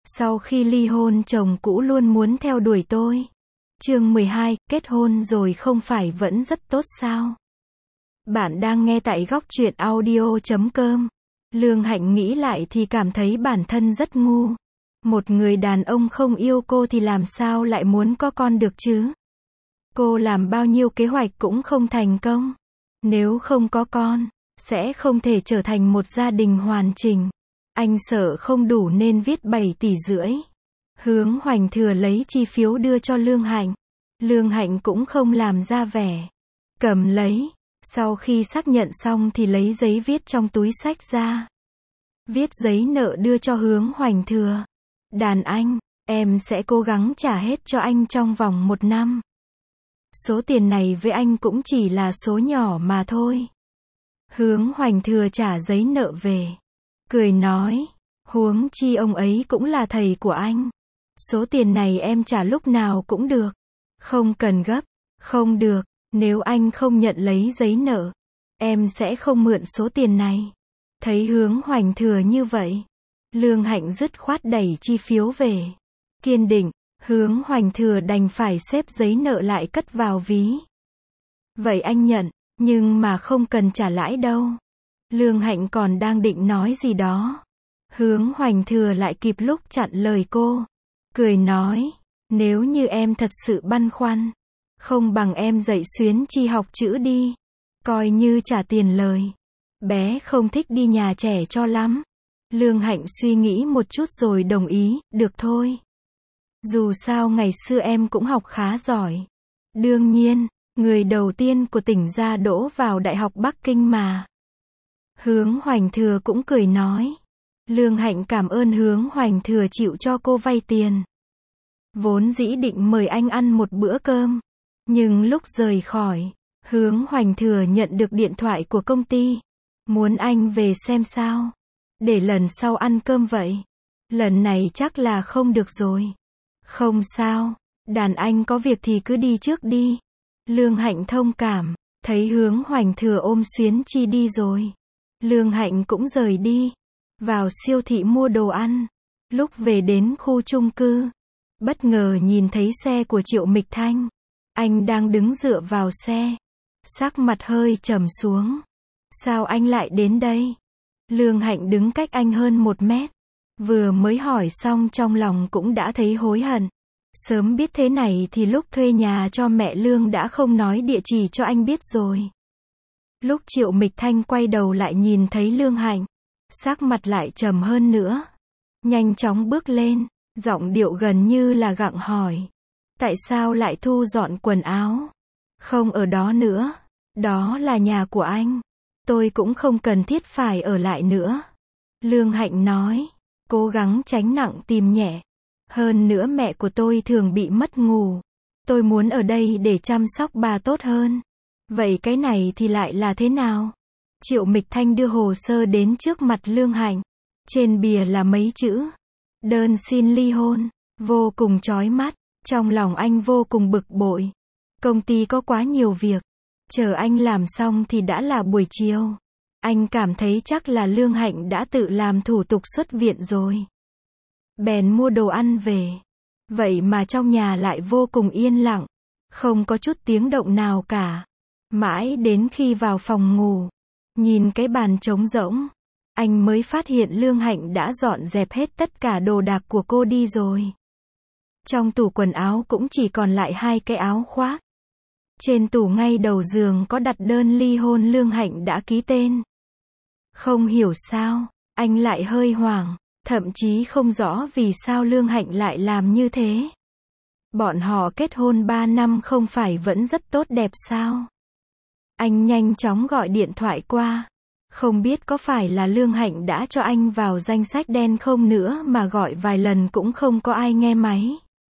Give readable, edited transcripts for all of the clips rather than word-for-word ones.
Sau khi ly hôn chồng cũ luôn muốn theo đuổi tôi. Chương 12, kết hôn rồi không phải vẫn rất tốt sao? Bạn đang nghe tại góc truyện audio.com. Lương Hạnh nghĩ lại thì cảm thấy bản thân rất ngu. Một người đàn ông không yêu cô thì làm sao lại muốn có con được chứ? Cô làm bao nhiêu kế hoạch cũng không thành công. Nếu không có con, sẽ không thể trở thành một gia đình hoàn chỉnh. Anh sợ không đủ nên viết 7,5 tỷ. Hướng Hoành Thừa lấy chi phiếu đưa cho Lương Hạnh. Lương Hạnh cũng không làm ra vẻ. Cầm lấy. Sau khi xác nhận xong thì lấy giấy viết trong túi xách ra. Viết giấy nợ đưa cho Hướng Hoành Thừa. Đàn anh, em sẽ cố gắng trả hết cho anh trong vòng 1 năm. Số tiền này với anh cũng chỉ là số nhỏ mà thôi. Hướng Hoành Thừa trả giấy nợ về. Cười nói, huống chi ông ấy cũng là thầy của anh. Số tiền này em trả lúc nào cũng được. Không cần gấp. Không được, nếu anh không nhận lấy giấy nợ, em sẽ không mượn số tiền này. Thấy Hướng Hoành Thừa như vậy, Lương Hạnh dứt khoát đẩy chi phiếu về. Kiên định, Hướng Hoành Thừa đành phải xếp giấy nợ lại cất vào ví. Vậy anh nhận, nhưng mà không cần trả lãi đâu. Lương Hạnh còn đang định nói gì đó. Hướng Hoành Thừa lại kịp lúc chặn lời cô. Cười nói, nếu như em thật sự băn khoăn, không bằng em dạy Xuyến Chi học chữ đi. Coi như trả tiền lời. Bé không thích đi nhà trẻ cho lắm. Lương Hạnh suy nghĩ một chút rồi đồng ý, được thôi. Dù sao ngày xưa em cũng học khá giỏi. Đương nhiên, người đầu tiên của tỉnh gia đỗ vào Đại học Bắc Kinh mà. Hướng Hoành Thừa cũng cười nói. Lương Hạnh cảm ơn Hướng Hoành Thừa chịu cho cô vay tiền. Vốn dĩ định mời anh ăn một bữa cơm. Nhưng lúc rời khỏi, Hướng Hoành Thừa nhận được điện thoại của công ty. Muốn anh về xem sao. Để lần sau ăn cơm vậy. Lần này chắc là không được rồi. Không sao, đàn anh có việc thì cứ đi trước đi. Lương Hạnh thông cảm, thấy Hướng Hoành Thừa ôm Xuyến Chi đi rồi. Lương Hạnh cũng rời đi. Vào siêu thị mua đồ ăn. Lúc về đến khu chung cư, bất ngờ nhìn thấy xe của Triệu Mịch Thanh. Anh đang đứng dựa vào xe. Sắc mặt hơi trầm xuống. Sao anh lại đến đây? Lương Hạnh đứng cách anh hơn 1 mét. Vừa mới hỏi xong trong lòng cũng đã thấy hối hận. Sớm biết thế này thì lúc thuê nhà cho mẹ Lương đã không nói địa chỉ cho anh biết rồi. Lúc Triệu Mịch Thanh quay đầu lại nhìn thấy Lương Hạnh, sắc mặt lại trầm hơn nữa. Nhanh chóng bước lên, giọng điệu gần như là gặng hỏi. Tại sao lại thu dọn quần áo? Không ở đó nữa. Đó là nhà của anh. Tôi cũng không cần thiết phải ở lại nữa. Lương Hạnh nói, cố gắng tránh nặng tìm nhẹ. Hơn nữa mẹ của tôi thường bị mất ngủ. Tôi muốn ở đây để chăm sóc bà tốt hơn. Vậy cái này thì lại là thế nào? Triệu Mịch Thanh đưa hồ sơ đến trước mặt Lương Hạnh. Trên bìa là mấy chữ. Đơn xin ly hôn. Vô cùng chói mắt. Trong lòng anh vô cùng bực bội. Công ty có quá nhiều việc. Chờ anh làm xong thì đã là buổi chiều. Anh cảm thấy chắc là Lương Hạnh đã tự làm thủ tục xuất viện rồi. Bèn mua đồ ăn về. Vậy mà trong nhà lại vô cùng yên lặng. Không có chút tiếng động nào cả. Mãi đến khi vào phòng ngủ, nhìn cái bàn trống rỗng, anh mới phát hiện Lương Hạnh đã dọn dẹp hết tất cả đồ đạc của cô đi rồi. Trong tủ quần áo cũng chỉ còn lại 2 cái áo khoác. Trên tủ ngay đầu giường có đặt đơn ly hôn Lương Hạnh đã ký tên. Không hiểu sao, anh lại hơi hoảng, thậm chí không rõ vì sao Lương Hạnh lại làm như thế. Bọn họ kết hôn 3 năm không phải vẫn rất tốt đẹp sao? Anh nhanh chóng gọi điện thoại qua. Không biết có phải là Lương Hạnh đã cho anh vào danh sách đen không nữa mà gọi vài lần cũng không có ai nghe máy.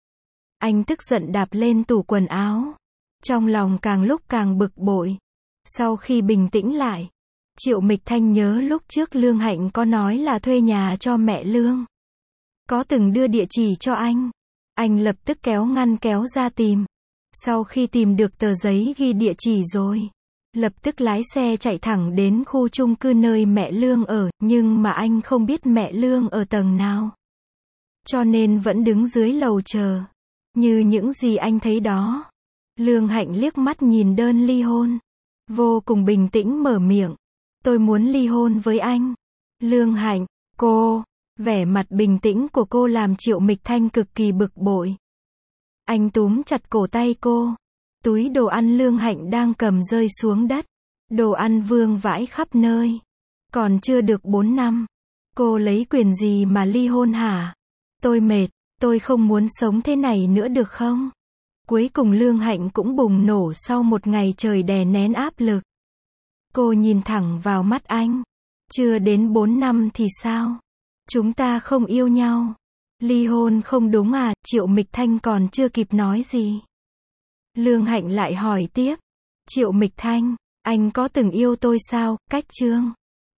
Anh tức giận đạp lên tủ quần áo. Trong lòng càng lúc càng bực bội. Sau khi bình tĩnh lại, Triệu Mịch Thanh nhớ lúc trước Lương Hạnh có nói là thuê nhà cho mẹ Lương. Có từng đưa địa chỉ cho anh. Anh lập tức kéo ngăn kéo ra tìm. Sau khi tìm được tờ giấy ghi địa chỉ rồi, lập tức lái xe chạy thẳng đến khu chung cư nơi mẹ Lương ở, nhưng mà anh không biết mẹ Lương ở tầng nào. cho nên vẫn đứng dưới lầu chờ. Như những gì anh thấy đó. Lương Hạnh liếc mắt nhìn đơn ly hôn. Vô cùng bình tĩnh mở miệng. Tôi muốn ly hôn với anh. Lương Hạnh, cô, vẻ mặt bình tĩnh của cô làm Triệu Mịch Thanh cực kỳ bực bội. Anh túm chặt cổ tay cô. Túi đồ ăn Lương Hạnh đang cầm rơi xuống đất. Đồ ăn vương vãi khắp nơi. Còn chưa được 4 năm. Cô lấy quyền gì mà ly hôn hả? Tôi mệt, tôi không muốn sống thế này nữa được không? Cuối cùng Lương Hạnh cũng bùng nổ sau một ngày trời đè nén áp lực. Cô nhìn thẳng vào mắt anh. Chưa đến 4 năm thì sao? Chúng ta không yêu nhau. Ly hôn không đúng à? Triệu Mịch Thanh còn chưa kịp nói gì. Lương Hạnh lại hỏi tiếp. Triệu Mịch Thanh, anh có từng yêu tôi sao? Cách Trương.